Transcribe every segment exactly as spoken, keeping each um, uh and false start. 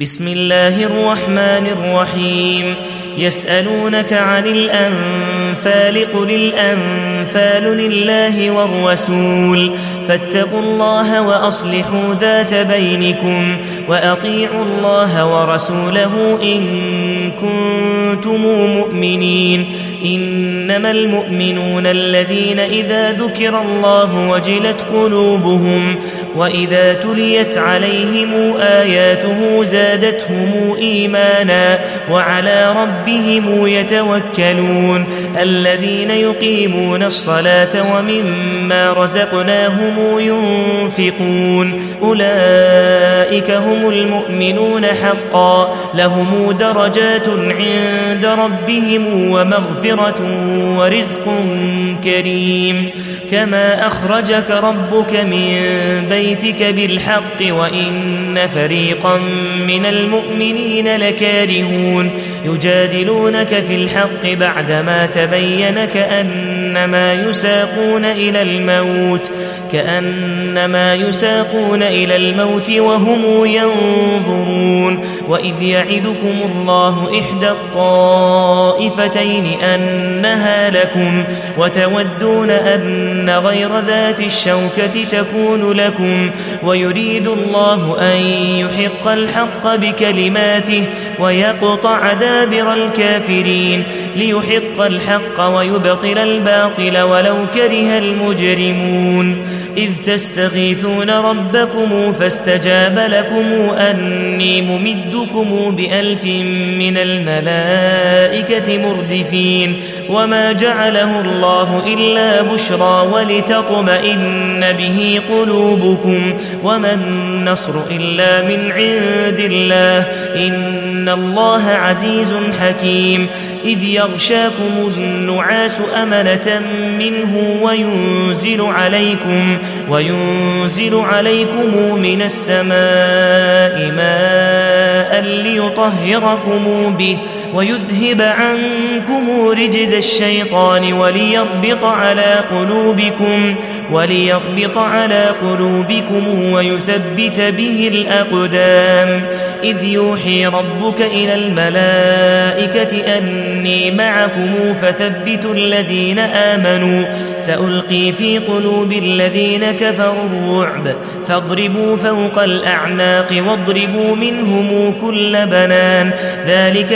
بسم الله الرحمن الرحيم يسألونك عن الأنفال قل الأنفال لله والرسول فاتقوا الله وأصلحوا ذات بينكم وأطيعوا الله ورسوله إن كنتم مؤمنين إنما المؤمنون الذين إذا ذكر الله وجلت قلوبهم وإذا تليت عليهم آياته زادتهم إيمانا وعلى ربهم يتوكلون الذين يقيمون الصلاة ومما رزقناهم ينفقون أولئك هم المؤمنون حقا لهم درجات عند ربهم ومغفرة ورزق كريم كما أخرجك ربك من بيتك بالحق وإن فريقا من المؤمنين لكارهون يجادلونك في الحق بعدما تبين كأنما يساقون إلى الموت كأنما يساقون إلى الموت وهم ينظرون وإذ يعدكم الله إحدى الطائفتين أنها لكم وتودون أن غير ذات الشوكة تكون لكم ويريد الله أن يحق الحق بكلماته ويقطع دابر الكافرين ليحق الحق ويبطل الباطل ولو كره المجرمون إذ تستغيثون ربكم فاستجاب لكم أني ممدكم بألف من الملائكة مردفين وما جعله الله إلا بشرى ولتطمئن به قلوبكم وما النصر إلا من عند الله إن الله عزيز حكيم إذ يغشاكم النعاس أمنة منه وينزل عليكم وينزل عليكم من السماء ماء ليطهركم به ويذهب عنكم رجز الشيطان وليربط على قلوبكم وليربط على قلوبكم ويثبت به الأقدام إذ يوحي ربك إلى الملائكة أني معكم فثبتوا الذين آمنوا سألقي في قلوب الذين كفروا الرعب فاضربوا فوق الأعناق واضربوا منهم كل بنان ذلك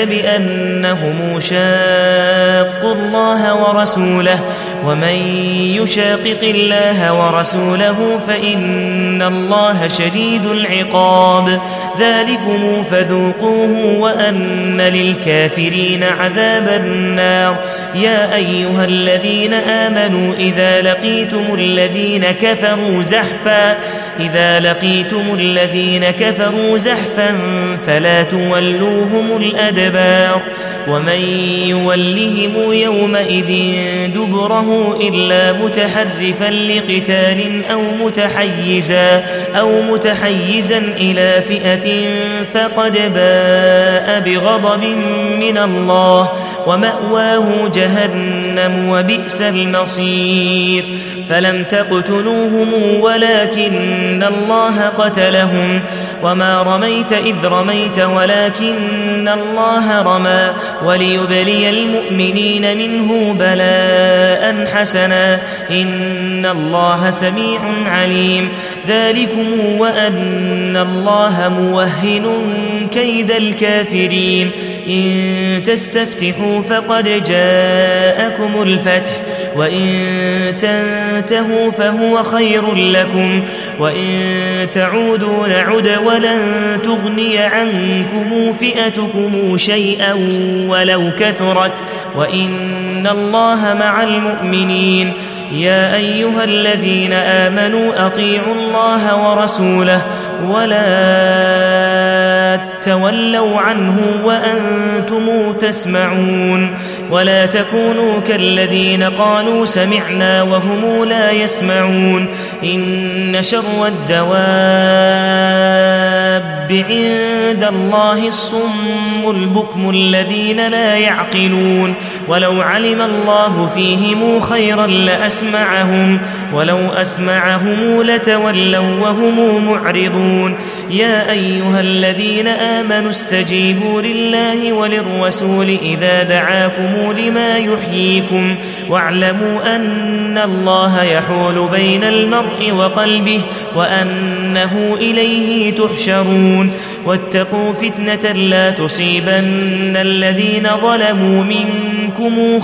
بأنهم شاقوا الله ورسوله ومن يشاقق الله ورسوله فإن الله شديد العقاب ذلكم فذوقوه وأن للكافرين عذاب النار يا أيها الذين آمنوا إذا لقيتم الذين كفروا زحفا إذا لقيتم الذين كفروا زحفا فلا تولوهم الأدبار ومن يولهم يومئذ دبره إلا متحرفا لقتال أو متحيزا أو متحيزا إلى فئة فقد باء بغضب من الله ومأواه جهنم وبئس المصير فلم تقتلوهم ولكن الله قتلهم وما رميت إذ رميت ولكن الله رمى وليبلي المؤمنين منه بلاء حسنا إن الله سميع عليم ذلكم وأن الله موهن كيد الكافرين إن تستفتحوا فقد جاءكم الفتح وإن تنتهوا فهو خير لكم وإن تعودوا نعد ولن تغني عنكم فئتكم شيئا ولو كثرت وإن الله مع المؤمنين يا أيها الذين آمنوا أطيعوا الله ورسوله ولا تولوا عنه وأنتم تسمعون ولا تكونوا كالذين قالوا سمعنا وهم لا يسمعون إن شر الدواب عند الله الصم البكم الذين لا يعقلون ولو علم الله فيهم خيرا لأسمعهم ولو أسمعهم لتولوا وهم معرضون يا أيها الذين آمنوا استجيبوا لله وللرسول إذا دعاكم لما يحييكم واعلموا أن الله يحول بين المرء وقلبه وأنه إليه تحشرون واتقوا فتنة لا تصيبن الذين ظلموا منكم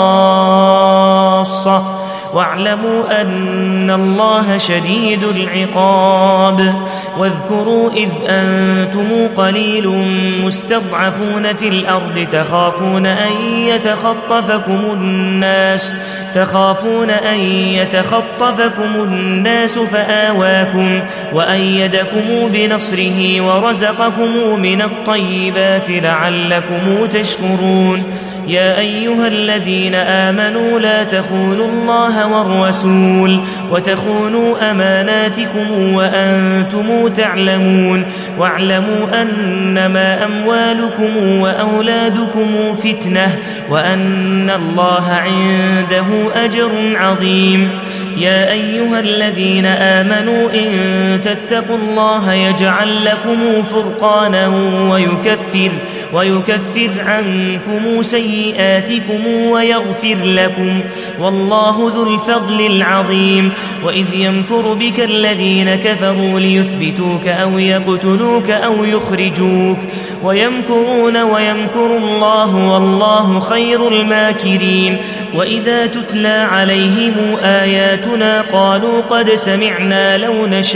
خاصة واعلموا أن الله شديد العقاب واذكروا إذ أنتم قليل مستضعفون في الأرض تخافون أن يتخطفكم الناس تخافون أن يتخطفكم الناس فآواكم وأيدكم بنصره ورزقكم من الطيبات لعلكم تشكرون يا أيها الذين آمنوا لا تخونوا الله والرسول وتخونوا أماناتكم وأنتم تعلمون واعلموا أنما أموالكم وأولادكم فتنة وأن الله عنده أجر عظيم يا أيها الذين آمنوا إن تتقوا الله يجعل لكم فرقانا ويكفر, ويكفر عنكم سيئاتكم ويغفر لكم والله ذو الفضل العظيم وإذ يمكر بك الذين كفروا ليثبتوك أو يقتلوك أو يخرجوك ويمكرون ويمكر الله والله خير الماكرين وإذا تتلى عليهم آياتنا قالوا قد سمعنا لو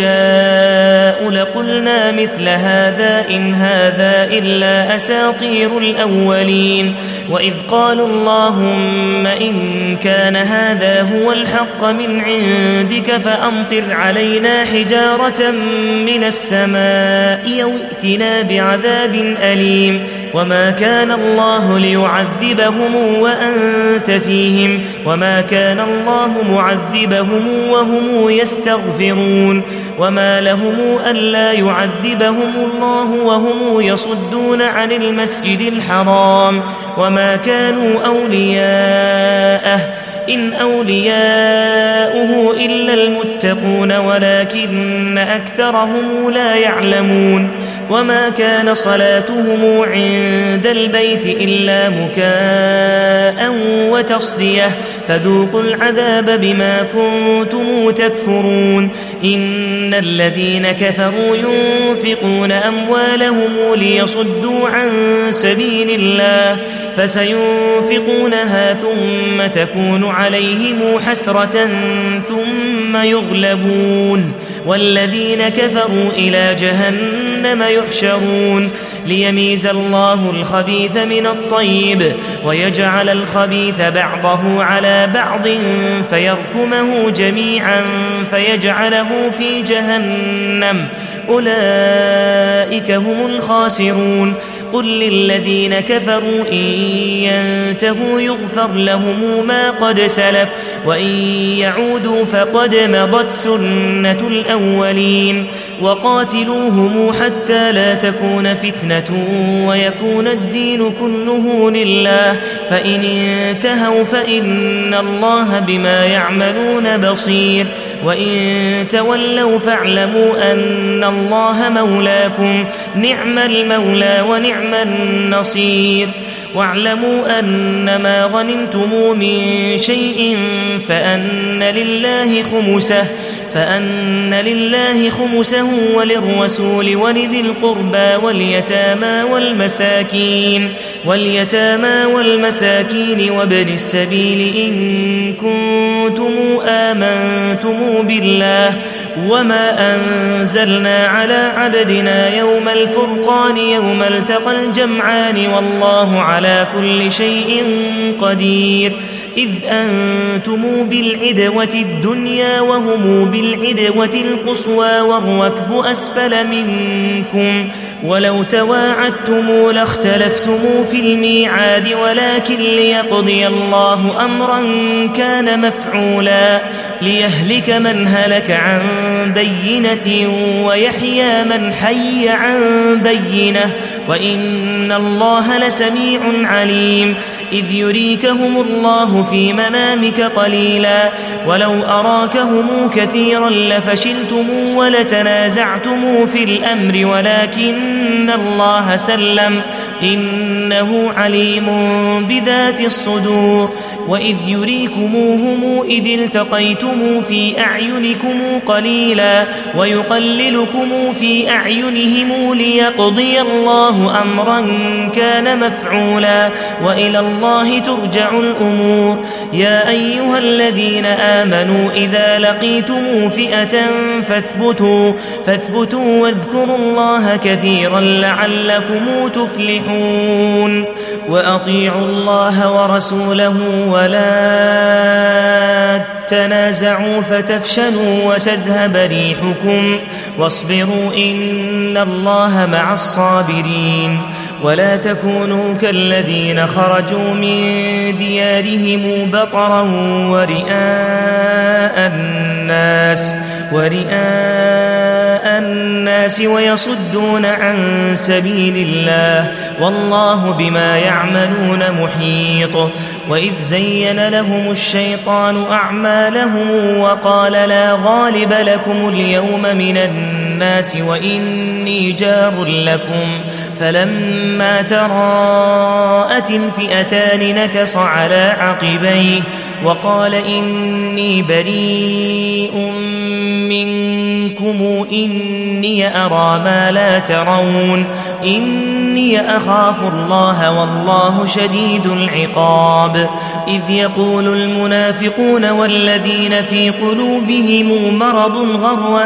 نشاء لقلنا مثل هذا إن هذا إلا أساطير الأولين وإذ قالوا اللهم إن كان هذا هو الحق من عندك فأمطر علينا حجارة من السماء أو ائتنا بعذاب أليم وما كان الله ليعذبهم وأنت فيهم وما كان الله معذبهم وهم يستغفرون وما لهم ألا يعذبهم الله وهم يصدون عن المسجد الحرام وما كانوا أولياءه إن أولياؤه إلا المتقون ولكن أكثرهم لا يعلمون وما كان صلاتهم عند البيت إلا مكاء وتصدية فذوقوا العذاب بما كنتم تكفرون إن الذين كفروا ينفقون أموالهم ليصدوا عن سبيل الله فسينفقونها ثم تكون عليهم حسرة ثم يغلبون والذين كفروا إلى جهنم يحشرون ليميز الله الخبيث من الطيب ويجعل الخبيث بعضه على بعض فيركمه جميعا فيجعله في جهنم أولئك هم الخاسرون قل للذين كفروا إن ينتهوا يغفر لهم ما قد سلف وإن يعودوا فقد مضت سنة الأولين وقاتلوهم حتى لا تكون فتنة ويكون الدين كله لله فإن انتهوا فإن الله بما يعملون بصير وإن تولوا فاعلموا أن الله مولاكم نعم المولى ونعم النصير واعلموا أن ما غنمتم من شيء فأن لله خمسه فأن لله خمسه وللرسول ولذي القربى واليتامى والمساكين واليتامى والمساكين وابن السبيل إن كنتم آمنتم بالله وما أنزلنا على عبدنا يوم الفرقان يوم التقى الجمعان والله على كل شيء قدير إذ أنتم بالعدوة الدنيا وهم بالعدوة القصوى والركب أسفل منكم ولو تواعدتم لاختلفتم في الميعاد ولكن ليقضي الله أمرا كان مفعولا ليهلك من هلك عن بينة ويحيى من حي عن بينة وإن الله لسميع عليم إذ يريكهم الله في منامك قليلا ولو أراكهم كثيرا لفشلتم ولتنازعتم في الأمر ولكن الله سلم إنه عليم بذات الصدور وإذ يريكموهم إذ التقيتم في أعينكم قليلا ويقللكم في أعينهم ليقضي الله أمرا كان مفعولا وإلى الله ترجع الأمور يا أيها الذين آمنوا إذا لقيتم فئة فاثبتوا فاثبتوا واذكروا الله كثيرا لعلكم تفلحون وأطيعوا الله ورسوله ولا تنازعوا فتفشلوا وتذهب ريحكم واصبروا إن الله مع الصابرين ولا تكونوا كالذين خرجوا من ديارهم بطرا ورئاء الناس ورئاء الناس ويصدون عن سبيل الله والله بما يعملون محيط وإذ زين لهم الشيطان أعمالهم وقال لا غالب لكم اليوم من الناس وإني جار لكم فلما تراءت الفئتان نكص على عقبيه وقال إني بريء منكم إني أرى ما لا ترون إني أخاف الله والله شديد العقاب إذ يقول المنافقون والذين في قلوبهم مرض غر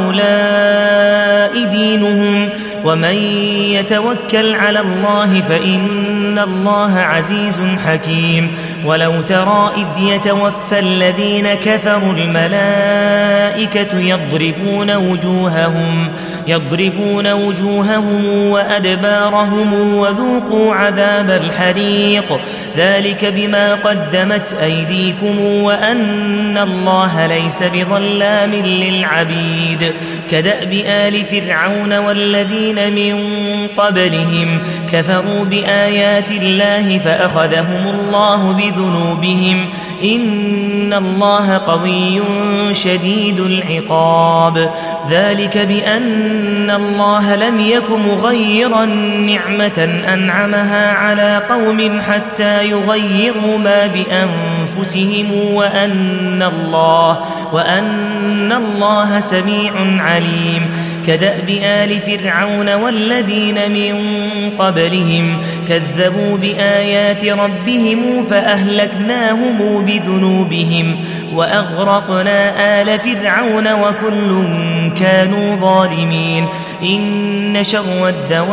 هؤلاء دينهم ومن يتوكل على الله فإن الله عزيز حكيم ولو ترى إذ يتوفى الذين كفروا الملائكة يضربون وجوههم يضربون وجوههم وأدبارهم وذوقوا عذاب الحريق ذلك بما قدمت أيديكم وأن الله ليس بظلام للعبيد كدأب آل فرعون والذين من قبلهم كفروا بآيات الله فأخذهم الله بذنوبهم إن الله قوي شديد العقاب ذلك بأن الله لم يك مغيرا نعمة أنعمها على قوم حتى يغيروا ما بأنفسهم وأن الله وأن الله سميع عليم كدأب آل فرعون والذين من قبلهم كذبوا بآيات ربهم فأهلكناهم بذنوبهم وأغرقنا آل فرعون وكل كانوا ظالمين إن شر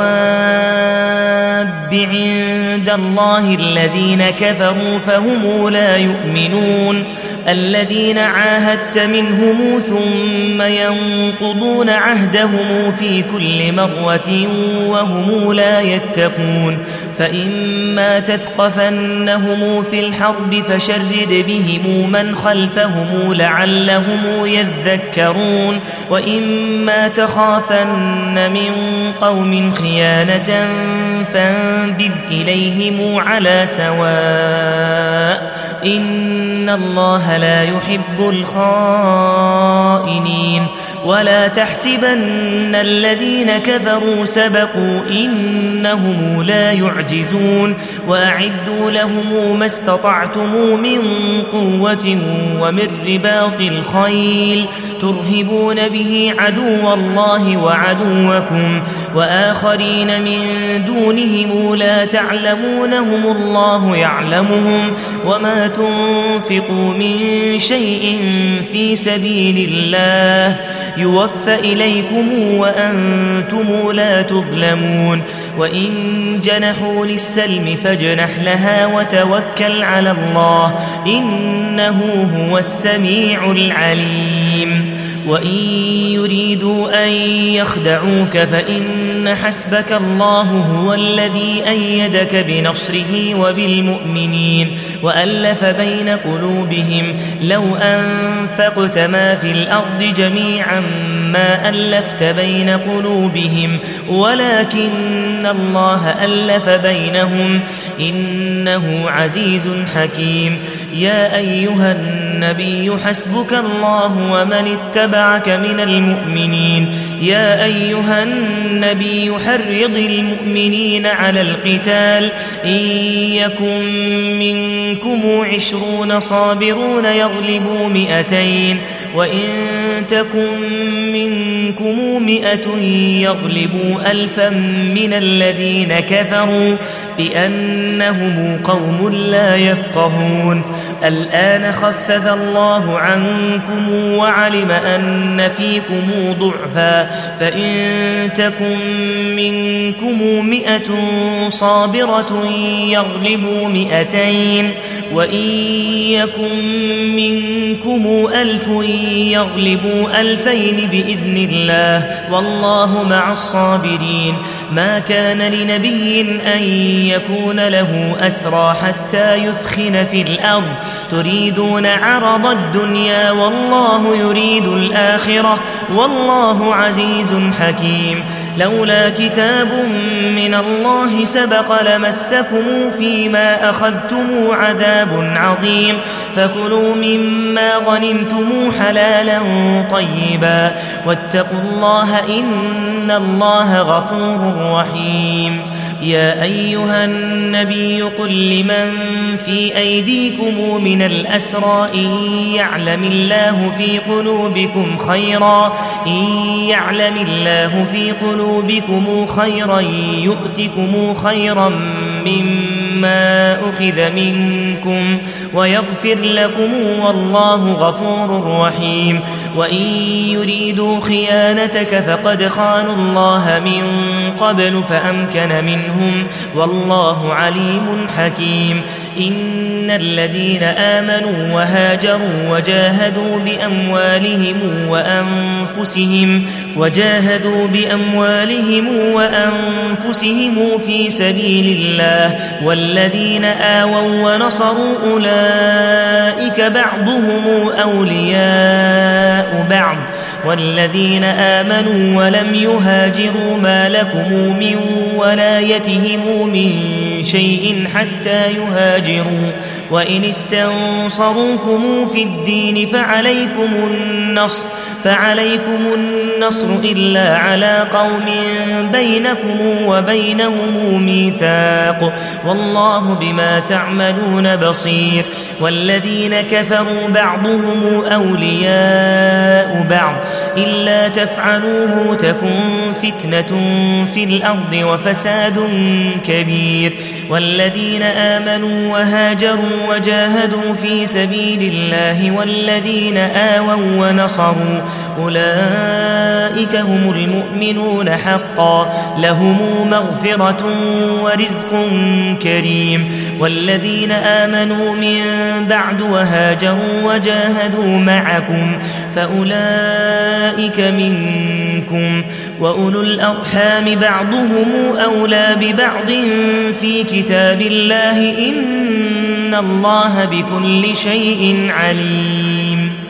الدواب عند الله الذين كفروا فهم لا يؤمنون الذين عاهدت منهم ثم ينقضون عهدهم في كل مرة وهم لا يتقون فإما تثقفنهم في الحرب فشرد بهم من خلفهم لعلهم يذكرون وإما تخافن من قوم خيانة فانبذ إليهم على سواء إن الله لا يحب الخائنين ولا تحسبن الذين كفروا سبقوا إنهم لا يعجزون وأعدوا لهم ما استطعتم من قوة ومن رباط الخيل ترهبون به عدو الله وعدوكم وآخرين من دونهم لا تعلمونهم الله يعلمهم وما تنفقوا من شيء في سبيل الله يوفى إليكم وأنتم لا تظلمون وإن جنحوا للسلم فاجنح لها وتوكل على الله إنه هو السميع العليم وإن يريدوا أن يخدعوك فإن حسبك الله هو الذي أيدك بنصره وبالمؤمنين وألف بين قلوبهم لو أنفقت ما في الأرض جميعا ما ألفت بين قلوبهم ولكن الله ألف بينهم إنه عزيز حكيم. يا أيها النبي حسبك الله ومن اتبعك من المؤمنين. يا أيها النبي حرض المؤمنين على القتال إن يكن منكم عشرون صابرون يغلبوا مئتين وإن تكن منكم مئة يغلبوا ألفا من الذين كفروا بأنهم قوم لا يفقهون. الآن خفف الله عنكم وعلم أن فيكم ضعفا فإن تكن منكم مئة صابرة يغلبوا مئتين وإن يكن منكم ألف يغلبوا ألفين بإذن الله والله مع الصابرين. ما كان لنبي أن يكون له أسرى حتى يثخن في الأرض تريدون عرض الدنيا والله يريد الآخرة والله عزيز حكيم. لولا كتاب من الله سبق لمسكم فيما أخذتم عذاب عظيم فكلوا مما غنمتم حلالا طيبا واتقوا الله إن الله غفور رحيم. يا أيها النبي قل لمن في أيديكم من الأسرى إن يعلم الله في قلوبكم خيرا إن يعلم الله في قلوبكم خيرا يؤتكم خيرا مما أخذ منكم ويغفر لكم والله غفور رحيم. وإن يريدوا خيانتك فقد خانوا الله من قبل فأمكن منهم والله عليم حكيم. إن الذين آمنوا وهاجروا وجاهدوا بأموالهم وأنفسهم وجاهدوا بأموالهم وأنفسهم في سبيل الله والذين آووا ونصروا أولئك بعضهم أولياء بعض والذين آمنوا ولم يهاجروا ما لكم من ولايتهم من شيء حتى يهاجروا وإن استنصروكم في الدين فعليكم النصر فعليكم النصر إلا على قوم بينكم وبينهم ميثاق والله بما تعملون بصير. والذين كفروا بعضهم أولياء بعض إلا تفعلوه تكن فتنة في الأرض وفساد كبير. والذين آمنوا وهاجروا وجاهدوا في سبيل الله والذين آووا ونصروا أولئك هم المؤمنون حقا لهم مغفرة ورزق كريم. والذين آمنوا من بعد وهاجروا وجاهدوا معكم فأولئك منكم وأولو الأرحام بعضهم أولى ببعض في كتاب الله إن الله بكل شيء عليم.